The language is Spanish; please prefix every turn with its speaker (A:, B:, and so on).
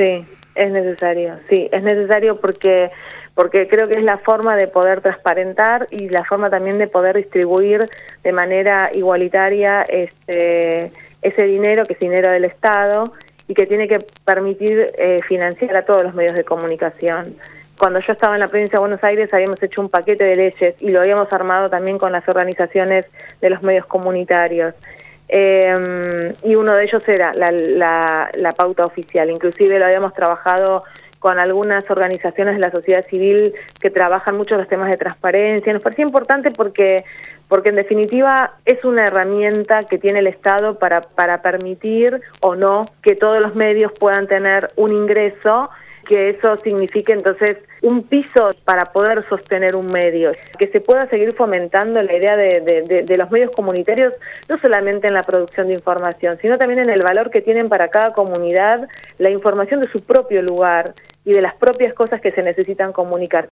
A: Sí, es necesario porque creo que es la forma de poder transparentar y la forma también de poder distribuir de manera igualitaria ese dinero, que es dinero del Estado, y que tiene que permitir financiar a todos los medios de comunicación. Cuando yo estaba en la provincia de Buenos Aires habíamos hecho un paquete de leyes y lo habíamos armado también con las organizaciones de los medios comunitarios. Y uno de ellos era la pauta oficial. Inclusive lo habíamos trabajado con algunas organizaciones de la sociedad civil que trabajan mucho los temas de transparencia. Nos parecía importante porque en definitiva es una herramienta que tiene el Estado para permitir o no que todos los medios puedan tener un ingreso, que eso signifique entonces un piso para poder sostener un medio, que se pueda seguir fomentando la idea de los medios comunitarios, no solamente en la producción de información, sino también en el valor que tienen para cada comunidad la información de su propio lugar y de las propias cosas que se necesitan comunicar.